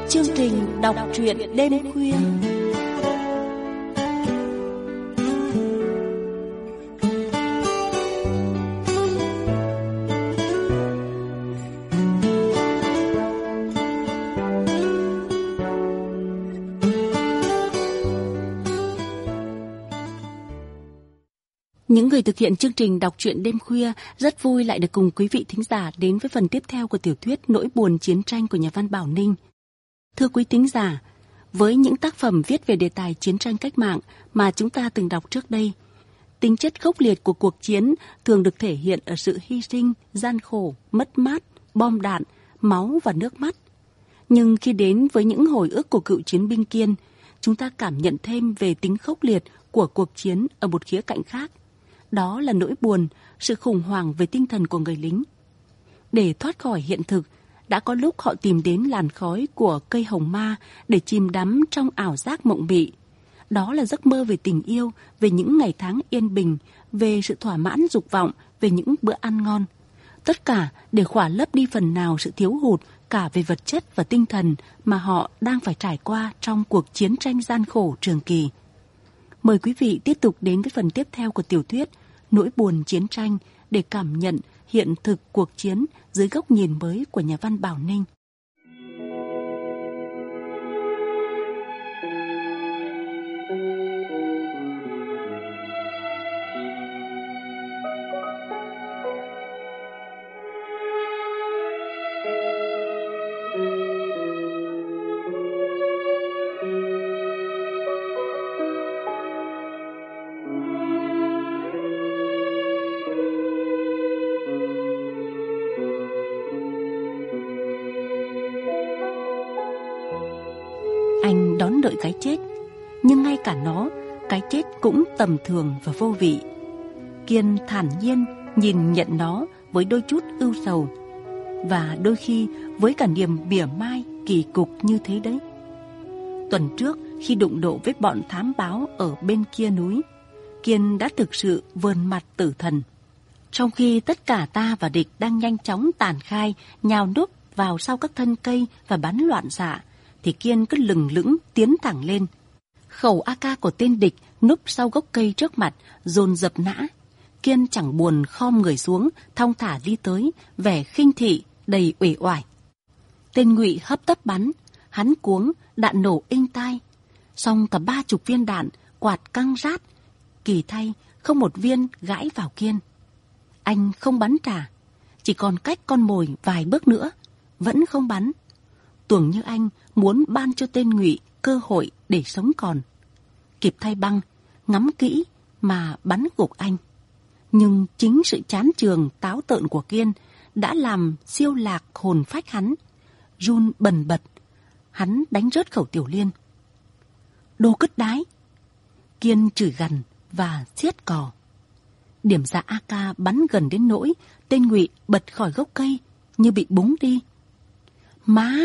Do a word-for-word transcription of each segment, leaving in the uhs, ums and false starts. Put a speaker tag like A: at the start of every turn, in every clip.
A: Chương trình đọc truyện đêm khuya. Những người thực hiện chương trình đọc truyện đêm khuya rất vui lại được cùng quý vị thính giả đến với phần tiếp theo của tiểu thuyết Nỗi buồn chiến tranh của nhà văn Bảo Ninh. Thưa quý thính giả, với những tác phẩm viết về đề tài chiến tranh cách mạng mà chúng ta từng đọc trước đây, tính chất khốc liệt của cuộc chiến thường được thể hiện ở sự hy sinh, gian khổ, mất mát, bom đạn, máu và nước mắt. Nhưng khi đến với những hồi ức của cựu chiến binh Kiên, chúng ta cảm nhận thêm về tính khốc liệt của cuộc chiến ở một khía cạnh khác. Đó là nỗi buồn, sự khủng hoảng về tinh thần của người lính. Để thoát khỏi hiện thực, đã có lúc họ tìm đến làn khói của cây hồng ma để chìm đắm trong ảo giác mộng mị. Đó là giấc mơ về tình yêu, về những ngày tháng yên bình, về sự thỏa mãn dục vọng, về những bữa ăn ngon. Tất cả để khỏa lấp đi phần nào sự thiếu hụt cả về vật chất và tinh thần mà họ đang phải trải qua trong cuộc chiến tranh gian khổ trường kỳ. Mời quý vị tiếp tục đến với phần tiếp theo của tiểu thuyết Nỗi buồn chiến tranh để cảm nhận hiện thực cuộc chiến dưới góc nhìn mới của nhà văn Bảo Ninh. Anh đón đợi cái chết, nhưng ngay cả nó, cái chết cũng tầm thường và vô vị. Kiên thản nhiên nhìn nhận nó với đôi chút ưu sầu, và đôi khi với cả niềm bỉa mai kỳ cục như thế đấy. Tuần trước khi đụng độ với bọn thám báo ở bên kia núi, Kiên đã thực sự vờn mặt tử thần. Trong khi tất cả ta và địch đang nhanh chóng tàn khai, nhào núp vào sau các thân cây và bắn loạn xạ, thì Kiên cứ lừng lững tiến thẳng lên. Khẩu a ca của tên địch núp sau gốc cây trước mặt, dồn dập nã. Kiên chẳng buồn khom người xuống, thong thả đi tới, vẻ khinh thị, đầy uể oải. Tên Ngụy hấp tấp bắn, hắn cuống, đạn nổ inh tai. Xong cả ba chục viên đạn, quạt căng rát. Kỳ thay, không một viên gãi vào Kiên. Anh không bắn trả, chỉ còn cách con mồi vài bước nữa, vẫn không bắn. Tưởng như anh muốn ban cho tên Ngụy cơ hội để sống còn. Kịp thay băng, ngắm kỹ mà bắn gục anh. Nhưng chính sự chán chường táo tợn của Kiên đã làm siêu lạc hồn phách hắn. Run bần bật, hắn đánh rớt khẩu tiểu liên. Đồ cứt đái! Kiên chửi gằn và siết cò. Điểm ra a ca bắn gần đến nỗi tên Ngụy bật khỏi gốc cây như bị búng đi. Má!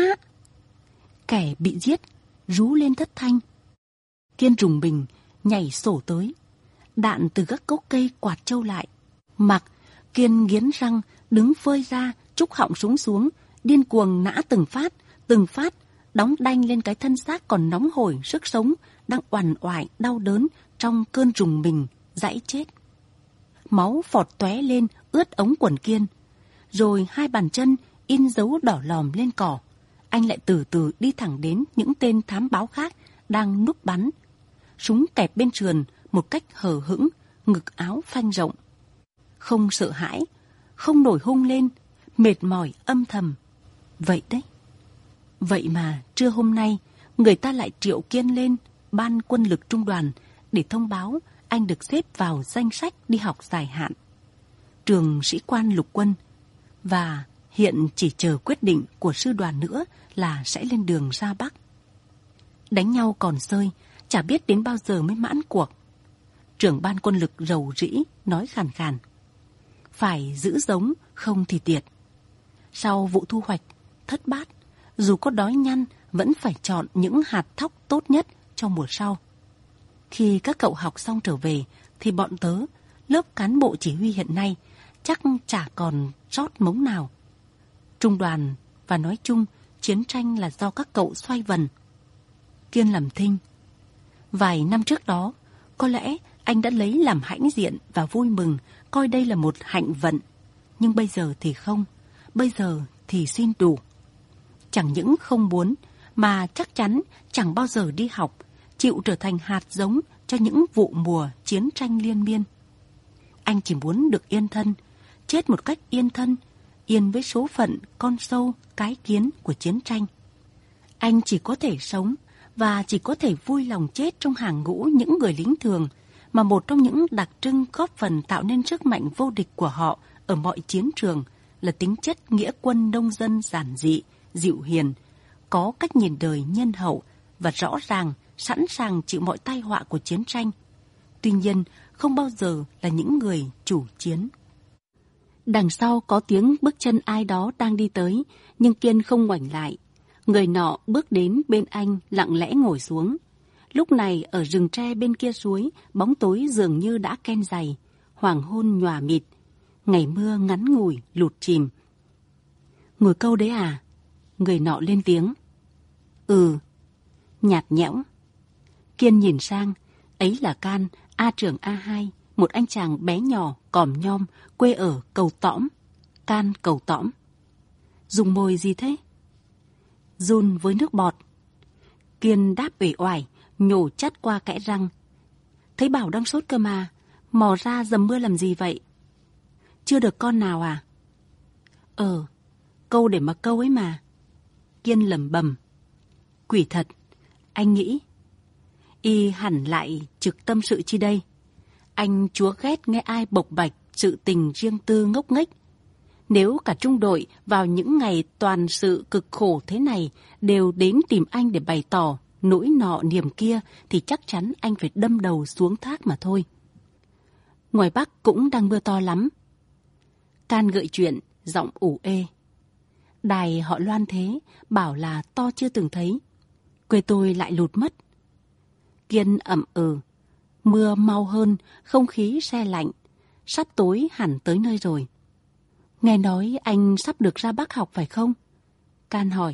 A: Kẻ bị giết rú lên thất thanh. Kiên rùng mình nhảy sổ tới, đạn từ các gốc cây quạt trâu lại. Mặc Kiên nghiến răng đứng phơi ra, trúc họng súng xuống, điên cuồng nã từng phát, từng phát, đóng đanh lên cái thân xác còn nóng hổi sức sống, đang oằn oại đau đớn trong cơn rùng mình dãy chết. Máu phọt tóe lên ướt ống quần Kiên, rồi hai bàn chân in dấu đỏ lòm lên cỏ. Anh lại từ từ đi thẳng đến những tên thám báo khác đang núp bắn. Súng kẹp bên sườn một cách hờ hững, ngực áo phanh rộng. Không sợ hãi, không nổi hung lên, mệt mỏi âm thầm. Vậy đấy. Vậy mà trưa hôm nay, người ta lại triệu Kiên lên ban quân lực trung đoàn để thông báo anh được xếp vào danh sách đi học dài hạn. Trường sĩ quan lục quân, và hiện chỉ chờ quyết định của sư đoàn nữa là sẽ lên đường ra Bắc. Đánh nhau còn sơi, chả biết đến bao giờ mới mãn cuộc. Trưởng ban quân lực rầu rĩ nói khàn khàn. Phải giữ giống, không thì tiệt. Sau vụ thu hoạch, thất bát, dù có đói nhăn vẫn phải chọn những hạt thóc tốt nhất cho mùa sau. Khi các cậu học xong trở về thì bọn tớ, lớp cán bộ chỉ huy hiện nay, chắc chả còn rót mống nào. Trung đoàn và nói chung chiến tranh là do các cậu xoay vần. Kiên làm thinh. Vài năm trước đó, có lẽ anh đã lấy làm hãnh diện và vui mừng, coi đây là một hạnh vận. Nhưng bây giờ thì không, bây giờ thì xin đủ. Chẳng những không muốn, mà chắc chắn chẳng bao giờ đi học, chịu trở thành hạt giống cho những vụ mùa chiến tranh liên miên. Anh chỉ muốn được yên thân, chết một cách yên thân, yên với số phận con sâu, cái kiến của chiến tranh. Anh chỉ có thể sống và chỉ có thể vui lòng chết trong hàng ngũ những người lính thường, mà một trong những đặc trưng góp phần tạo nên sức mạnh vô địch của họ ở mọi chiến trường là tính chất nghĩa quân nông dân giản dị, dịu hiền, có cách nhìn đời nhân hậu và rõ ràng sẵn sàng chịu mọi tai họa của chiến tranh. Tuy nhiên, không bao giờ là những người chủ chiến. Đằng sau có tiếng bước chân ai đó đang đi tới, nhưng Kiên không ngoảnh lại. Người nọ bước đến bên anh, lặng lẽ ngồi xuống. Lúc này ở rừng tre bên kia suối, bóng tối dường như đã ken dày, hoàng hôn nhòa mịt, ngày mưa ngắn ngủi lụt chìm. Ngồi câu đấy à? Người nọ lên tiếng. Ừ. Nhạt nhẽo. Kiên nhìn sang, ấy là Can, A trưởng A hai, một anh chàng bé nhỏ, còm nhom, quê ở Cầu Tõm. Can Cầu Tõm. Dùng môi gì thế? Run với nước bọt. Kiên đáp uể oải, nhổ chắt qua kẽ răng. Thấy bảo đang sốt cơ mà, mò ra dầm mưa làm gì vậy? Chưa được con nào à? Ờ, câu để mà câu ấy mà. Kiên lẩm bẩm. Quỷ thật, anh nghĩ. Y hẳn lại trực tâm sự chi đây. Anh chúa ghét nghe ai bộc bạch sự tình riêng tư ngốc nghếch. Nếu cả trung đội vào những ngày toàn sự cực khổ thế này đều đến tìm anh để bày tỏ nỗi nọ niềm kia, thì chắc chắn anh phải đâm đầu xuống thác mà thôi. Ngoài Bắc cũng đang mưa to lắm. Can gợi chuyện, giọng ủ ê. Đài họ loan thế, bảo là to chưa từng thấy. Quê tôi lại lụt mất. Kiên ậm ừ. Mưa mau hơn, không khí se lạnh. Sắp tối hẳn tới nơi rồi. Nghe nói anh sắp được ra Bắc học phải không? Can hỏi.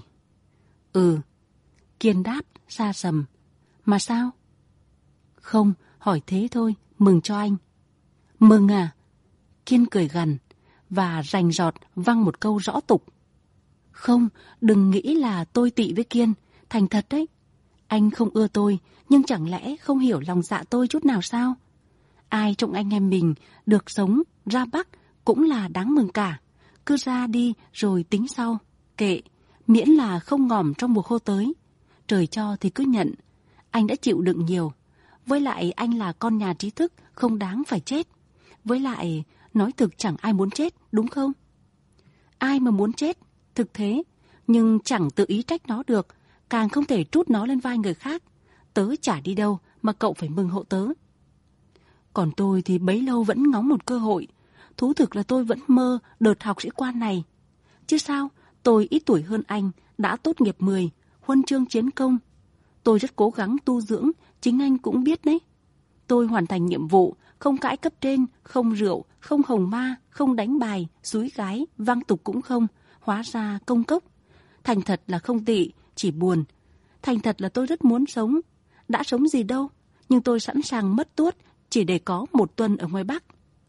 A: Ừ. Kiên đáp, xa sầm. Mà sao? Không, hỏi thế thôi, mừng cho anh. Mừng à? Kiên cười gằn và rành rọt văng một câu rõ tục. Không, đừng nghĩ là tôi tị với Kiên, thành thật đấy. Anh không ưa tôi, nhưng chẳng lẽ không hiểu lòng dạ tôi chút nào sao? Ai trong anh em mình được sống ra Bắc cũng là đáng mừng cả. Cứ ra đi rồi tính sau, kệ, miễn là không ngòm trong mùa khô tới. Trời cho thì cứ nhận, anh đã chịu đựng nhiều. Với lại anh là con nhà trí thức, không đáng phải chết. Với lại, nói thực chẳng ai muốn chết, đúng không? Ai mà muốn chết, thực thế, nhưng chẳng tự ý trách nó được, càng không thể trút nó lên vai người khác. Tớ chả đi đâu mà cậu phải mừng hộ tớ. Còn tôi thì bấy lâu vẫn ngóng một cơ hội. Thú thực là tôi vẫn mơ đợt học sĩ quan này. Chứ sao, tôi ít tuổi hơn anh, đã tốt nghiệp mười, huân chương chiến công. Tôi rất cố gắng tu dưỡng, chính anh cũng biết đấy. Tôi hoàn thành nhiệm vụ, không cãi cấp trên, không rượu, không hồng ma, không đánh bài, xúi gái, văng tục cũng không, hóa ra công cốc. Thành thật là không tị, chỉ buồn. Thành thật là tôi rất muốn sống. Đã sống gì đâu, nhưng tôi sẵn sàng mất tuốt chỉ để có một tuần ở ngoài Bắc.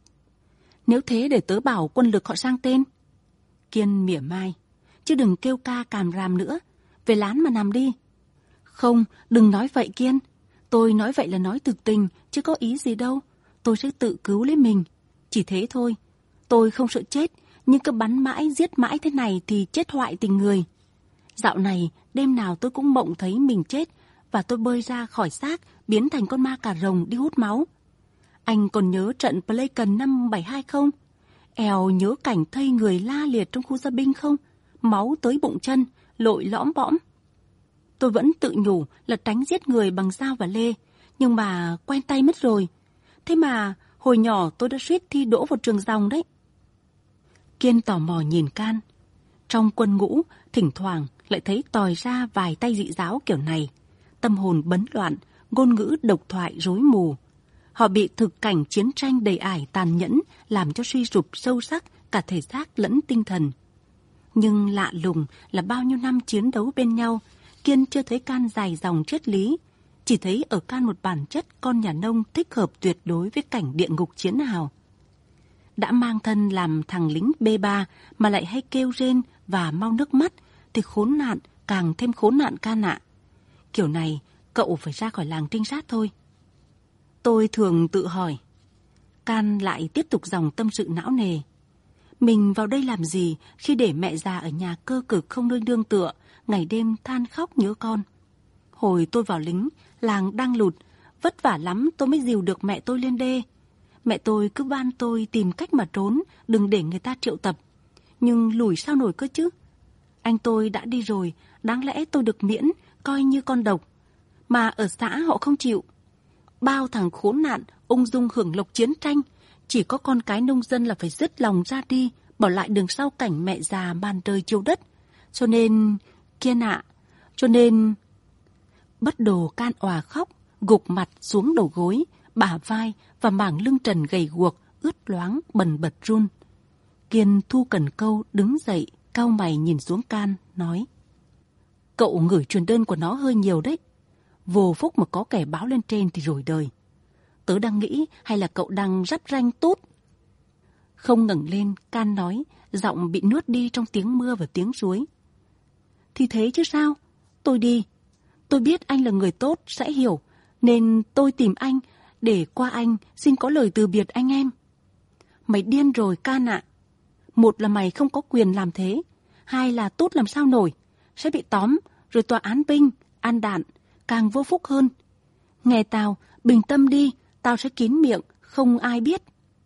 A: Nếu thế để tớ bảo quân lực họ sang tên. Kiên mỉa mai. Chứ đừng kêu ca càm ràm nữa. Về lán mà nằm đi. Không, đừng nói vậy Kiên. Tôi nói vậy là nói thực tình, chứ có ý gì đâu. Tôi sẽ tự cứu lấy mình. Chỉ thế thôi. Tôi không sợ chết, nhưng cứ bắn mãi, giết mãi thế này thì chết hoại tình người. Dạo này, đêm nào tôi cũng mộng thấy mình chết, và tôi bơi ra khỏi xác, biến thành con ma cà rồng đi hút máu. Anh còn nhớ trận Pleiken năm bảy hai không? Èo nhớ cảnh thây người la liệt trong khu gia binh không? Máu tới bụng chân, lội lõm bõm. Tôi vẫn tự nhủ là tránh giết người bằng dao và lê, nhưng mà quen tay mất rồi. Thế mà hồi nhỏ tôi đã suýt thi đỗ vào trường dòng đấy. Kiên tò mò nhìn Can. Trong quân ngũ, thỉnh thoảng lại thấy tòi ra vài tay dị giáo kiểu này. Tâm hồn bấn loạn, ngôn ngữ độc thoại rối mù. Họ bị thực cảnh chiến tranh đầy ải tàn nhẫn làm cho suy sụp sâu sắc cả thể xác lẫn tinh thần. Nhưng lạ lùng là bao nhiêu năm chiến đấu bên nhau, Kiên chưa thấy Can dài dòng triết lý. Chỉ thấy ở Can một bản chất con nhà nông thích hợp tuyệt đối với cảnh địa ngục chiến hào. Đã mang thân làm thằng lính bê ba mà lại hay kêu rên và mau nước mắt thì khốn nạn, càng thêm khốn nạn Can ạ. Kiểu này cậu phải ra khỏi làng trinh sát thôi. Tôi thường tự hỏi. Can lại tiếp tục dòng tâm sự não nề. Mình vào đây làm gì khi để mẹ già ở nhà cơ cực không nơi nương tựa, ngày đêm than khóc nhớ con. Hồi tôi vào lính, làng đang lụt, vất vả lắm tôi mới dìu được mẹ tôi lên đê. Mẹ tôi cứ van tôi tìm cách mà trốn, đừng để người ta triệu tập. Nhưng lủi sao nổi cơ chứ. Anh tôi đã đi rồi, đáng lẽ tôi được miễn, coi như con độc. Mà ở xã họ không chịu. Bao thằng khốn nạn, ung dung hưởng lộc chiến tranh. Chỉ có con cái nông dân là phải dứt lòng ra đi, bỏ lại đường sau cảnh mẹ già màn trời chiếu đất. Cho nên... Kiên ạ, cho nên... Bất đồ Can òa khóc, gục mặt xuống đầu gối, bả vai và mảng lưng trần gầy guộc, ướt loáng, bần bật run. Kiên thu cần câu, đứng dậy, cau mày nhìn xuống Can, nói. Cậu ngửi truyền đơn của nó hơi nhiều đấy. Vô phúc mà có kẻ báo lên trên thì rồi đời. Tớ đang nghĩ hay là cậu đang rắp ranh tút. Không ngẩng lên, Can nói, giọng bị nuốt đi trong tiếng mưa và tiếng suối. Thì thế chứ sao? Tôi đi. Tôi biết anh là người tốt, sẽ hiểu. Nên tôi tìm anh, để qua anh xin có lời từ biệt anh em. Mày điên rồi Can ạ. Một là mày không có quyền làm thế. Hai là tốt làm sao nổi. Sẽ bị tóm, rồi tòa án binh, ăn đạn, càng vô phúc hơn. Nghe tao, bình tâm đi, tao sẽ kín miệng, không ai biết.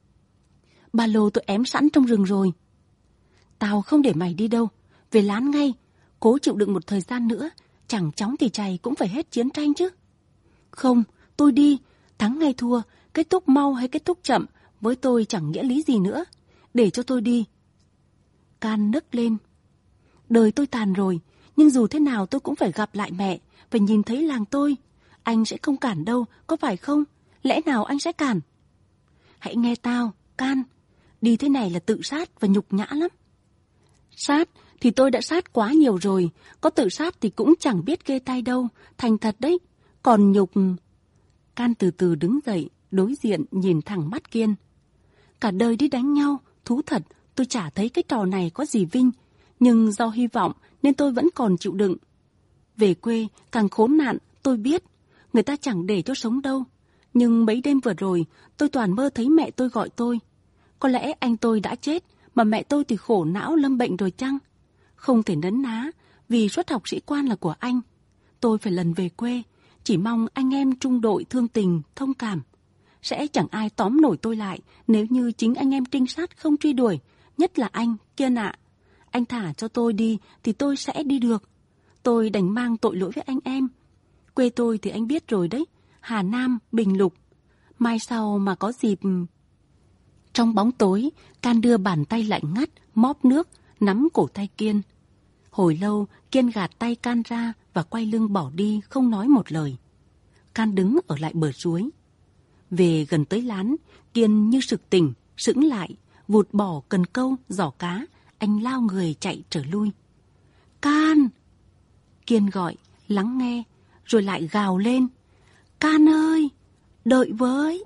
A: Ba lô tôi ém sẵn trong rừng rồi. Tao không để mày đi đâu, về lán ngay, cố chịu đựng một thời gian nữa, chẳng chóng thì chày cũng phải hết chiến tranh chứ. Không, tôi đi, thắng hay thua, kết thúc mau hay kết thúc chậm, với tôi chẳng nghĩa lý gì nữa, để cho tôi đi. Can nức lên. Đời tôi tàn rồi, nhưng dù thế nào tôi cũng phải gặp lại mẹ, và nhìn thấy làng tôi. Anh sẽ không cản đâu, có phải không? Lẽ nào anh sẽ cản? Hãy nghe tao, Can. Đi thế này là tự sát và nhục nhã lắm. Sát thì tôi đã sát quá nhiều rồi. Có tự sát thì cũng chẳng biết ghê tay đâu. Thành thật đấy. Còn nhục... Can từ từ đứng dậy, đối diện nhìn thẳng mắt Kiên. Cả đời đi đánh nhau, thú thật, tôi chả thấy cái trò này có gì vinh. Nhưng do hy vọng nên tôi vẫn còn chịu đựng. Về quê càng khốn nạn, tôi biết. Người ta chẳng để cho sống đâu. Nhưng mấy đêm vừa rồi, tôi toàn mơ thấy mẹ tôi gọi tôi. Có lẽ anh tôi đã chết, mà mẹ tôi thì khổ não lâm bệnh rồi chăng? Không thể nấn ná, vì suất học sĩ quan là của anh. Tôi phải lần về quê, chỉ mong anh em trung đội thương tình, thông cảm. Sẽ chẳng ai tóm nổi tôi lại nếu như chính anh em trinh sát không truy đuổi, nhất là anh, Kiên ạ. Anh thả cho tôi đi thì tôi sẽ đi được. Tôi đành mang tội lỗi với anh em. Quê tôi thì anh biết rồi đấy, Hà Nam, Bình Lục. Mai sau mà có dịp... Trong bóng tối, Can đưa bàn tay lạnh ngắt, móp nước, nắm cổ tay Kiên. Hồi lâu, Kiên gạt tay Can ra và quay lưng bỏ đi, không nói một lời. Can đứng ở lại bờ suối. Về gần tới lán, Kiên như sực tỉnh, sững lại, vụt bỏ cần câu, giỏ cá. Anh lao người chạy trở lui. Can! Kiên gọi, lắng nghe, rồi lại gào lên. Can ơi! Đợi với!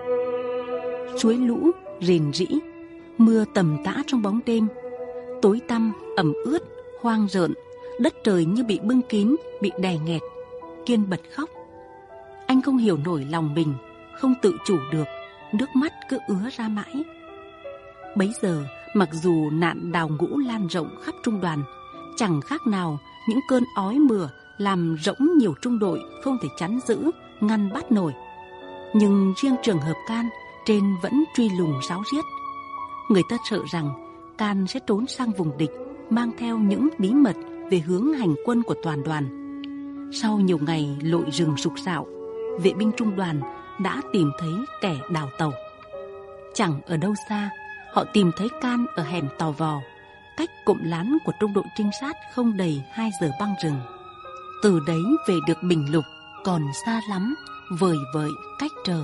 A: Suối lũ, rền rĩ, mưa tầm tã trong bóng đêm. Tối tăm, ẩm ướt, hoang rợn, đất trời như bị bưng kín, bị đè nghẹt. Kiên bật khóc. Anh không hiểu nổi lòng mình, không tự chủ được, nước mắt cứ ứa ra mãi. Bấy giờ, mặc dù nạn đào ngũ lan rộng khắp trung đoàn, chẳng khác nào những cơn ói mưa làm rỗng nhiều trung đội không thể chắn giữ, ngăn bắt nổi. Nhưng riêng trường hợp Can, trên vẫn truy lùng ráo riết. Người ta sợ rằng Can sẽ trốn sang vùng địch, mang theo những bí mật về hướng hành quân của toàn đoàn. Sau nhiều ngày lội rừng sục sạo, vệ binh trung đoàn đã tìm thấy kẻ đào tàu. Chẳng ở đâu xa, họ tìm thấy Can ở hẻm Tò Vò, cách cụm lán của trung đội trinh sát không đầy hai giờ băng rừng. Từ đấy về được Bình Lục còn xa lắm, vời vợi cách trở.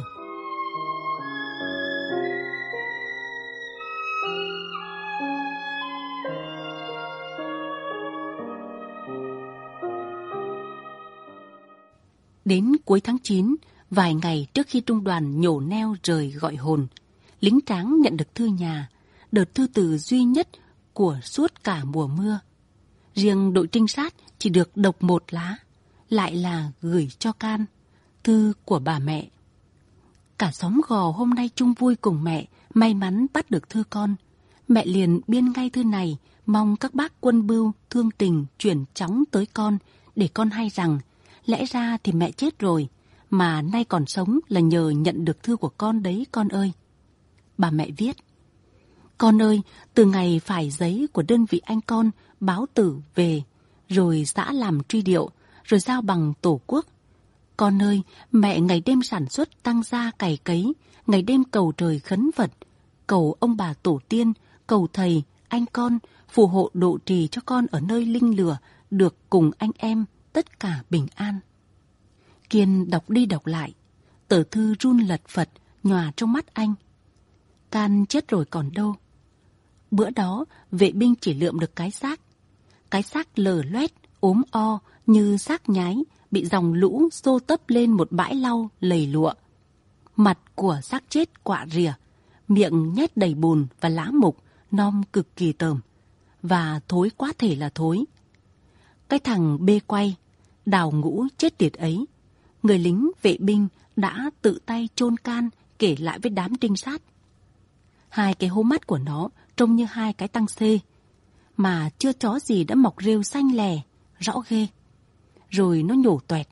A: Đến cuối tháng chín, vài ngày trước khi trung đoàn nhổ neo rời gọi hồn, lính Tráng nhận được thư nhà, đợt thư từ duy nhất của suốt cả mùa mưa. Riêng đội trinh sát chỉ được đọc một lá, lại là gửi cho Can, thư của bà mẹ. Cả xóm Gò hôm nay chung vui cùng mẹ, may mắn bắt được thư con. Mẹ liền biên ngay thư này, mong các bác quân bưu thương tình chuyển chóng tới con, để con hay rằng lẽ ra thì mẹ chết rồi, mà nay còn sống là nhờ nhận được thư của con đấy con ơi. Bà mẹ viết: Con ơi, từ ngày phải giấy của đơn vị anh con báo tử về, rồi xã làm truy điệu, rồi giao bằng Tổ quốc. Con ơi, mẹ ngày đêm sản xuất tăng gia cày cấy, ngày đêm cầu trời khấn Phật, cầu ông bà tổ tiên, cầu thầy, anh con, phù hộ độ trì cho con ở nơi linh lửa, được cùng anh em, tất cả bình an. Kiên đọc đi đọc lại, tờ thư run lật phật, nhòa trong mắt anh. Can chết rồi còn đâu. Bữa đó, vệ binh chỉ lượm được cái xác. Cái xác lở loét, ốm o, như xác nhái, bị dòng lũ xô tấp lên một bãi lau lầy lụa. Mặt của xác chết quạ rìa, miệng nhét đầy bùn và lá mục, nom cực kỳ tởm, và thối quá thể là thối. Cái thằng bê quay, Đào Ngũ chết tiệt ấy, người lính vệ binh đã tự tay chôn Can, kể lại với đám trinh sát. Hai cái hố mắt của nó trông như hai cái tăng xê, mà chưa chó gì đã mọc rêu xanh lè, rõ ghê. Rồi nó nhổ toẹt.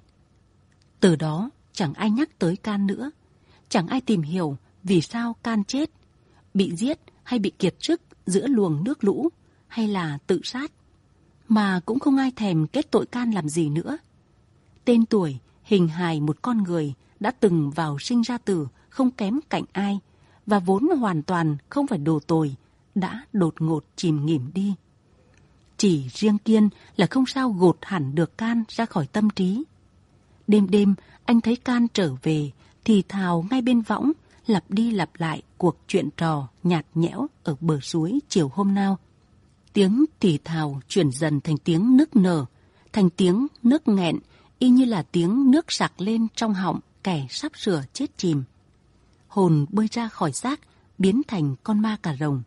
A: Từ đó chẳng ai nhắc tới Can nữa, chẳng ai tìm hiểu vì sao Can chết, bị giết hay bị kiệt sức giữa luồng nước lũ, hay là tự sát. Mà cũng không ai thèm kết tội Can làm gì nữa. Tên tuổi, hình hài một con người đã từng vào sinh ra tử không kém cạnh ai, và vốn hoàn toàn không phải đồ tồi, đã đột ngột chìm nghỉm đi. Chỉ riêng Kiên là không sao gột hẳn được Can ra khỏi tâm trí. Đêm đêm anh thấy Can trở về, thì thào ngay bên võng, lặp đi lặp lại cuộc chuyện trò nhạt nhẽo ở bờ suối chiều hôm nào. Tiếng thì thào chuyển dần thành tiếng nức nở, thành tiếng nước nghẹn, y như là tiếng nước sặc lên trong họng kẻ sắp sửa chết chìm. Hồn bơi ra khỏi xác, biến thành con ma cà rồng.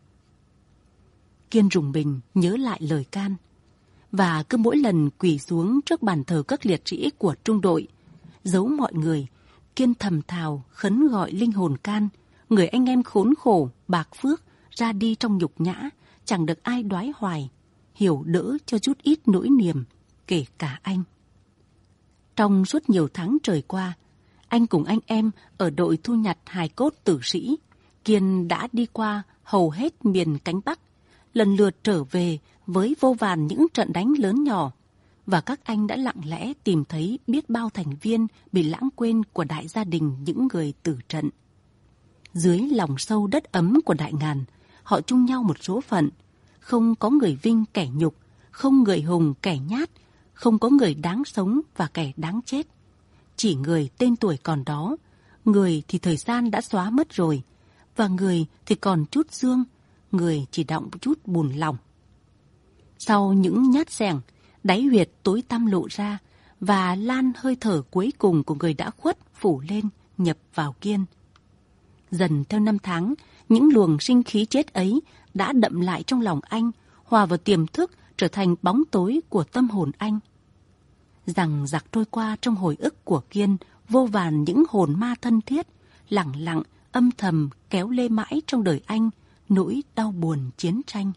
A: Kiên rùng mình nhớ lại lời Can, và cứ mỗi lần quỳ xuống trước bàn thờ các liệt sĩ của trung đội, giấu mọi người, Kiên thầm thào khấn gọi linh hồn Can, người anh em khốn khổ bạc phước ra đi trong nhục nhã, chẳng được ai đoái hoài, hiểu đỡ cho chút ít nỗi niềm, kể cả anh. Trong suốt nhiều tháng trời qua, anh cùng anh em ở đội thu nhặt hài cốt tử sĩ, Kiên đã đi qua hầu hết miền cánh Bắc, lần lượt trở về với vô vàn những trận đánh lớn nhỏ, và các anh đã lặng lẽ tìm thấy biết bao thành viên bị lãng quên của đại gia đình những người tử trận. Dưới lòng sâu đất ấm của Đại Ngàn, họ chung nhau một số phận, không có người vinh kẻ nhục, không người hùng kẻ nhát, không có người đáng sống và kẻ đáng chết. Chỉ người tên tuổi còn đó, người thì thời gian đã xóa mất rồi, và người thì còn chút xương, người chỉ đọng chút bùn lòng. Sau những nhát xẻng, đáy huyệt tối tăm lộ ra, và lan hơi thở cuối cùng của người đã khuất phủ lên, nhập vào Kiên. Dần theo năm tháng, những luồng sinh khí chết ấy đã đậm lại trong lòng anh, hòa vào tiềm thức, trở thành bóng tối của tâm hồn anh. Rằng giặc trôi qua trong hồi ức của Kiên, vô vàn những hồn ma thân thiết, lẳng lặng, âm thầm kéo lê mãi trong đời anh nỗi đau buồn chiến tranh.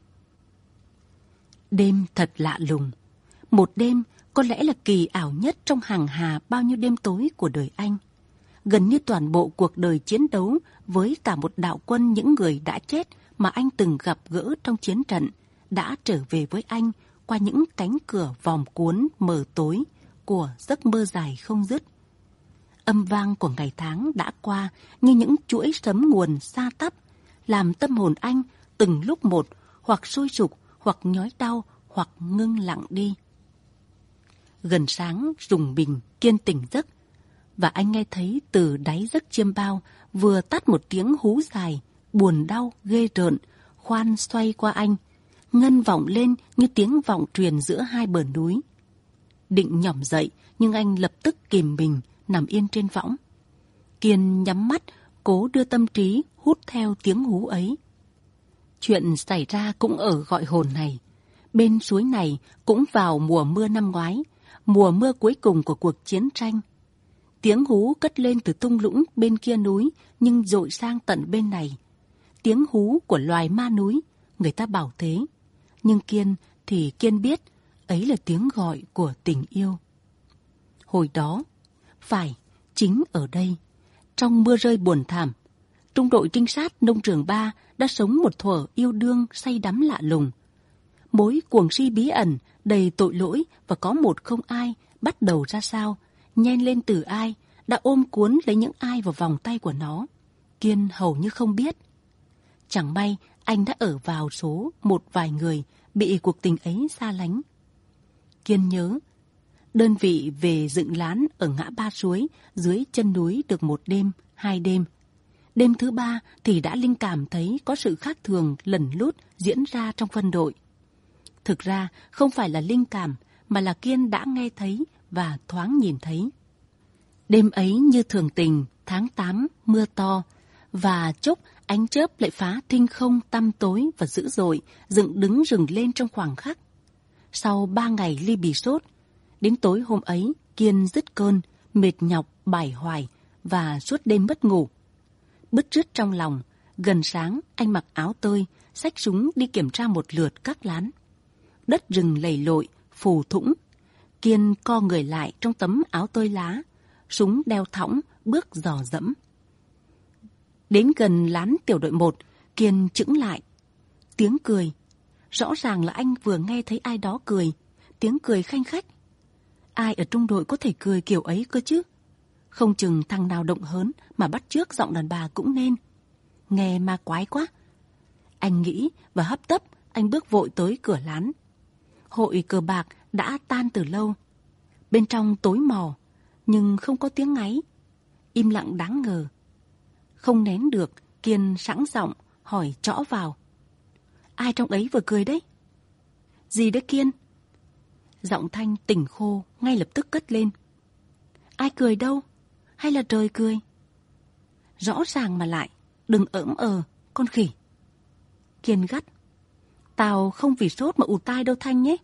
A: Đêm thật lạ lùng. Một đêm có lẽ là kỳ ảo nhất trong hàng hà bao nhiêu đêm tối của đời anh. Gần như toàn bộ cuộc đời chiến đấu với cả một đạo quân những người đã chết mà anh từng gặp gỡ trong chiến trận đã trở về với anh qua những cánh cửa vòm cuốn mờ tối của giấc mơ dài không dứt. Âm vang của ngày tháng đã qua như những chuỗi sấm nguồn xa tắp, làm tâm hồn anh từng lúc một hoặc sôi sục, hoặc nhói đau, hoặc ngưng lặng đi. Gần sáng rùng mình Kiên tỉnh giấc, và anh nghe thấy từ đáy giấc chiêm bao vừa tắt một tiếng hú dài, buồn đau ghê rợn, khoan xoay qua anh, ngân vọng lên như tiếng vọng truyền giữa hai bờ núi. Định nhỏm dậy, nhưng anh lập tức kìm mình, nằm yên trên võng. Kiên nhắm mắt, cố đưa tâm trí hút theo tiếng hú ấy. Chuyện xảy ra cũng ở Gọi Hồn này. Bên suối này cũng vào mùa mưa năm ngoái, mùa mưa cuối cùng của cuộc chiến tranh. Tiếng hú cất lên từ thung lũng bên kia núi, nhưng dội sang tận bên này. Tiếng hú của loài ma núi, người ta bảo thế. Nhưng Kiên thì Kiên biết, ấy là tiếng gọi của tình yêu. Hồi đó, phải, chính ở đây, trong mưa rơi buồn thảm, trung đội trinh sát nông trường ba đã sống một thuở yêu đương say đắm lạ lùng. Mối cuồng si bí ẩn, đầy tội lỗi và có một không ai bắt đầu ra sao, nhen lên từ ai, đã ôm cuốn lấy những ai vào vòng tay của nó. Kiên hầu như không biết. Chẳng may anh đã ở vào số một vài người bị cuộc tình ấy xa lánh. Kiên nhớ, đơn vị về dựng lán ở ngã ba suối dưới chân núi được một đêm, hai đêm. Đêm thứ ba thì đã linh cảm thấy có sự khác thường lẩn lút diễn ra trong phân đội. Thực ra không phải là linh cảm mà là Kiên đã nghe thấy và thoáng nhìn thấy. Đêm ấy như thường tình, tháng tám, mưa to, và chốc ánh chớp lại phá thinh không tăm tối và dữ dội, dựng đứng rừng lên trong khoảng khắc. Sau ba ngày ly bì sốt, đến tối hôm ấy, Kiên dứt cơn, mệt nhọc, bải hoài và suốt đêm mất ngủ. Bứt rứt trong lòng, gần sáng anh mặc áo tơi, xách súng đi kiểm tra một lượt các lán. Đất rừng lầy lội, phù thũng. Kiên co người lại trong tấm áo tơi lá, súng đeo thõng, bước dò dẫm. Đến gần lán tiểu đội một, Kiên chững lại. Tiếng cười. Rõ ràng là anh vừa nghe thấy ai đó cười. Tiếng cười khanh khách. Ai ở trung đội có thể cười kiểu ấy cơ chứ? Không chừng thằng nào động hớn mà bắt chước giọng đàn bà cũng nên. Nghe ma quái quá. Anh nghĩ và hấp tấp, anh bước vội tới cửa lán. Hội cờ bạc đã tan từ lâu. Bên trong tối mò, nhưng không có tiếng ngáy. Im lặng đáng ngờ. Không nén được, Kiên sẵn giọng hỏi trõ vào. Ai trong ấy vừa cười đấy? Gì đấy Kiên? Giọng Thanh tỉnh khô ngay lập tức cất lên. Ai cười đâu? Hay là trời cười? Rõ ràng mà lại, đừng ỡm ờ, con khỉ. Kiên gắt. Tao không vì sốt mà ù tai đâu Thanh nhé.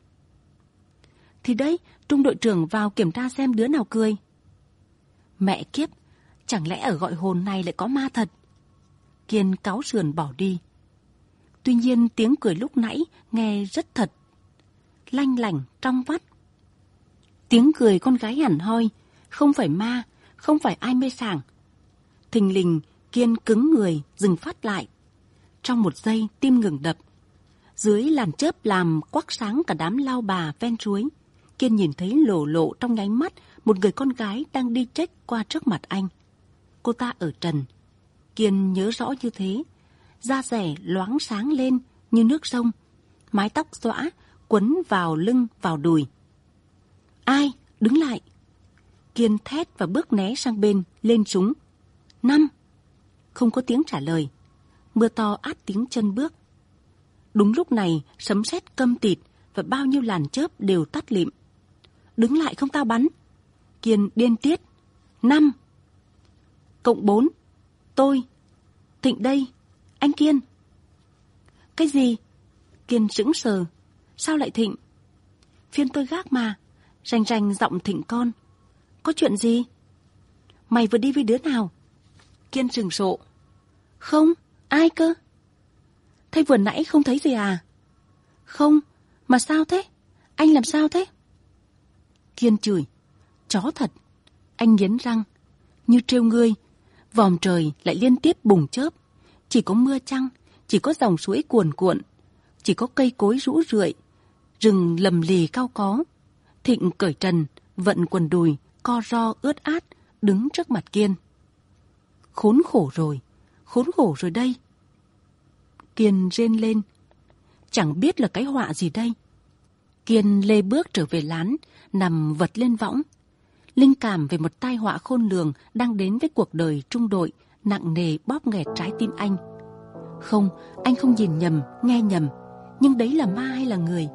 A: Thì đấy, trung đội trưởng vào kiểm tra xem đứa nào cười. Mẹ kiếp, chẳng lẽ ở Gọi Hồn này lại có ma thật? Kiên cáu sườn bỏ đi. Tuy nhiên tiếng cười lúc nãy nghe rất thật. Lanh lảnh, trong vắt. Tiếng cười con gái hẳn hoi, không phải ma, không phải ai mê sảng. Thình lình, Kiên cứng người, dừng phát lại. Trong một giây, tim ngừng đập. Dưới làn chớp làm quắc sáng cả đám lao bà ven suối, Kiên nhìn thấy lổ lộ trong nháy mắt một người con gái đang đi chếch qua trước mặt anh. Cô ta ở trần. Kiên nhớ rõ như thế. Da dẻ loáng sáng lên như nước sông. Mái tóc xõa, quấn vào lưng, vào đùi. Ai? Đứng lại. Kiên thét và bước né sang bên, lên súng. Năm. Không có tiếng trả lời. Mưa to át tiếng chân bước. Đúng lúc này, sấm sét câm tịt và bao nhiêu làn chớp đều tắt lịm. Đứng lại không tao bắn. Kiên điên tiết. Năm. Cộng bốn. Tôi. Thịnh đây. Anh Kiên. Cái gì? Kiên sững sờ. Sao lại Thịnh? Phiên tôi gác mà. Rành rành giọng Thịnh con. Có chuyện gì? Mày vừa đi với đứa nào? Kiên sừng sộ. Không, ai cơ? Thế vừa nãy không thấy gì à? Không, mà sao thế? Anh làm sao thế? Kiên chửi. Chó thật. Anh nghiến răng. Như trêu ngươi. Vòm trời lại liên tiếp bùng chớp. Chỉ có mưa trăng, chỉ có dòng suối cuồn cuộn, chỉ có cây cối rũ rượi, rừng lầm lì cao có. Thịnh cởi trần, vận quần đùi, co ro ướt át, đứng trước mặt Kiên. Khốn khổ rồi, khốn khổ rồi đây. Kiên rên lên. Chẳng biết là cái họa gì đây. Kiên lê bước trở về lán, nằm vật lên võng. Linh cảm về một tai họa khôn lường đang đến với cuộc đời trung đội, nặng nề bóp nghẹt trái tim anh. Không, anh không nhìn nhầm, nghe nhầm. Nhưng đấy là ma hay là người?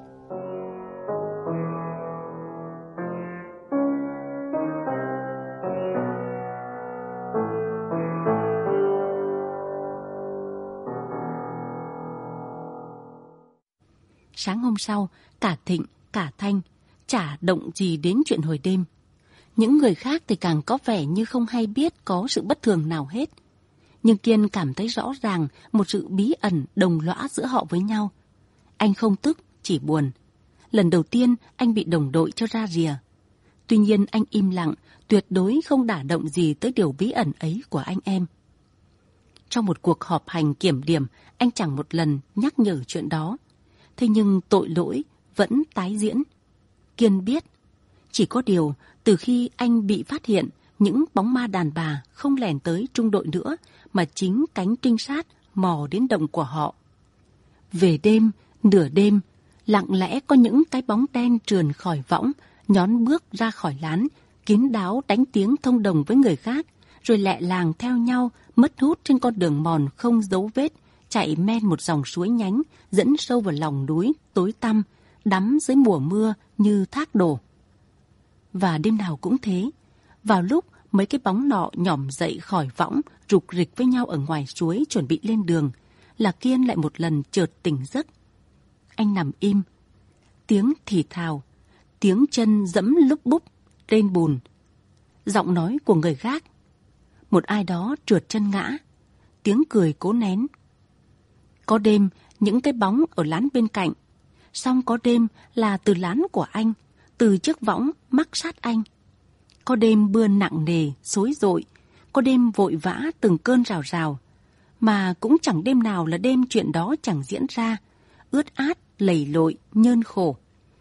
A: Sáng hôm sau, cả Thịnh, cả Thanh chả động gì đến chuyện hồi đêm. Những người khác thì càng có vẻ như không hay biết có sự bất thường nào hết. Nhưng Kiên cảm thấy rõ ràng một sự bí ẩn đồng lõa giữa họ với nhau. Anh không tức, chỉ buồn. Lần đầu tiên anh bị đồng đội cho ra rìa. Tuy nhiên anh im lặng, tuyệt đối không đả động gì tới điều bí ẩn ấy của anh em. Trong một cuộc họp hành kiểm điểm, anh chẳng một lần nhắc nhở chuyện đó. Thế nhưng tội lỗi vẫn tái diễn. Kiên biết. Chỉ có điều, từ khi anh bị phát hiện, những bóng ma đàn bà không lèn tới trung đội nữa, mà chính cánh trinh sát mò đến động của họ. Về đêm, nửa đêm, lặng lẽ có những cái bóng đen trườn khỏi võng, nhón bước ra khỏi lán, kín đáo đánh tiếng thông đồng với người khác, rồi lẹ làng theo nhau, mất hút trên con đường mòn không dấu vết, chạy men một dòng suối nhánh, dẫn sâu vào lòng núi, tối tăm, đắm dưới mùa mưa như thác đổ. Và đêm nào cũng thế, vào lúc mấy cái bóng nọ nhỏm dậy khỏi võng, rục rịch với nhau ở ngoài suối chuẩn bị lên đường, là Kiên lại một lần chợt tỉnh giấc. Anh nằm im, tiếng thì thào, tiếng chân dẫm lúp búp trên bùn, giọng nói của người khác, một ai đó trượt chân ngã, tiếng cười cố nén. Có đêm những cái bóng ở lán bên cạnh, xong có đêm là từ lán của anh, từ chiếc võng mắc sát anh. Có đêm mưa nặng nề, xối dội, có đêm vội vã từng cơn rào rào, mà cũng chẳng đêm nào là đêm chuyện đó chẳng diễn ra, ướt át, lầy lội, nhơn khổ.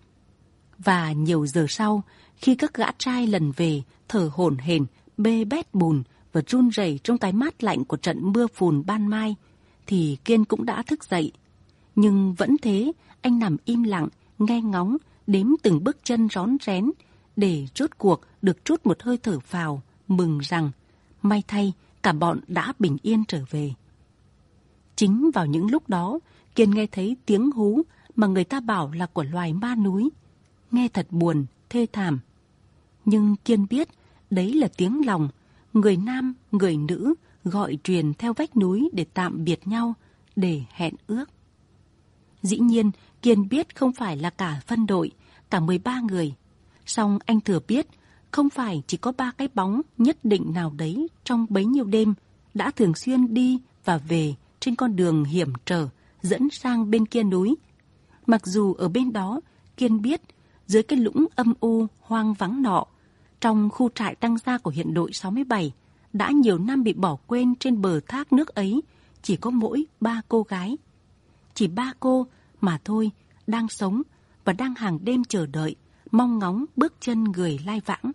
A: Và nhiều giờ sau, khi các gã trai lần về, thở hổn hển, bê bét bùn và run rẩy trong cái mát lạnh của trận mưa phùn ban mai, thì Kiên cũng đã thức dậy. Nhưng vẫn thế, anh nằm im lặng, nghe ngóng, đếm từng bước chân rón rén, để rốt cuộc được trút một hơi thở phào, mừng rằng, may thay, cả bọn đã bình yên trở về. Chính vào những lúc đó, Kiên nghe thấy tiếng hú mà người ta bảo là của loài ma núi. Nghe thật buồn, thê thảm. Nhưng Kiên biết, đấy là tiếng lòng, người nam, người nữ gọi truyền theo vách núi để tạm biệt nhau, để hẹn ước. Dĩ nhiên, Kiên biết không phải là cả phân đội, cả mười ba người. Song anh thừa biết, không phải chỉ có ba cái bóng nhất định nào đấy trong bấy nhiêu đêm đã thường xuyên đi và về trên con đường hiểm trở dẫn sang bên kia núi. Mặc dù ở bên đó, Kiên biết, dưới cái lũng âm u hoang vắng nọ, trong khu trại tăng gia của hiện đội sáu mươi bảy, đã nhiều năm bị bỏ quên trên bờ thác nước ấy, chỉ có mỗi ba cô gái. Chỉ ba cô mà thôi, đang sống và đang hàng đêm chờ đợi, mong ngóng bước chân người lai vãng.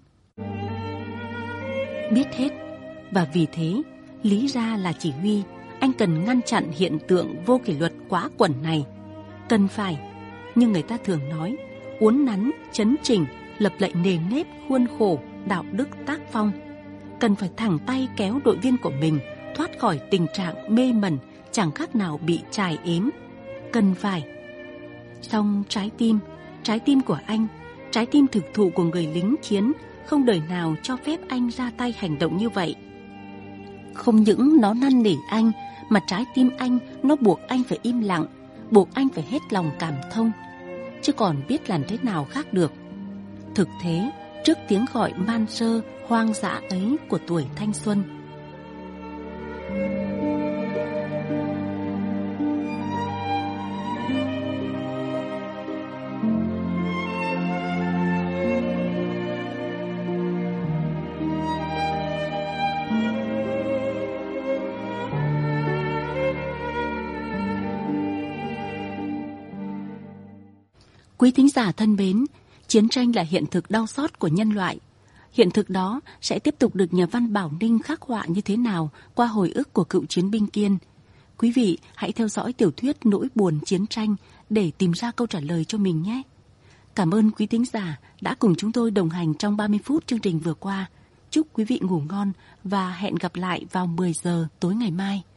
A: Biết hết, và vì thế, lý ra là chỉ huy, anh cần ngăn chặn hiện tượng vô kỷ luật quá quẩn này. Cần phải, như người ta thường nói, uốn nắn, chấn chỉnh, lập lại nề nếp, khuôn khổ, đạo đức tác phong. Cần phải thẳng tay kéo đội viên của mình thoát khỏi tình trạng mê mẩn, chẳng khác nào bị chài ếm. Cần phải. Song trái tim, trái tim của anh, trái tim thực thụ của người lính chiến không đời nào cho phép anh ra tay hành động như vậy. Không những nó năn nỉ anh, mà trái tim anh nó buộc anh phải im lặng, buộc anh phải hết lòng cảm thông, chứ còn biết làm thế nào khác được. Thực thế, trước tiếng gọi man sơ, hoang dã ấy của tuổi thanh xuân, quý thính giả thân mến, chiến tranh là hiện thực đau xót của nhân loại. Hiện thực đó sẽ tiếp tục được nhà văn Bảo Ninh khắc họa như thế nào qua hồi ức của cựu chiến binh Kiên. Quý vị hãy theo dõi tiểu thuyết Nỗi buồn chiến tranh để tìm ra câu trả lời cho mình nhé. Cảm ơn quý thính giả đã cùng chúng tôi đồng hành trong ba mươi phút chương trình vừa qua. Chúc quý vị ngủ ngon và hẹn gặp lại vào mười giờ tối ngày mai.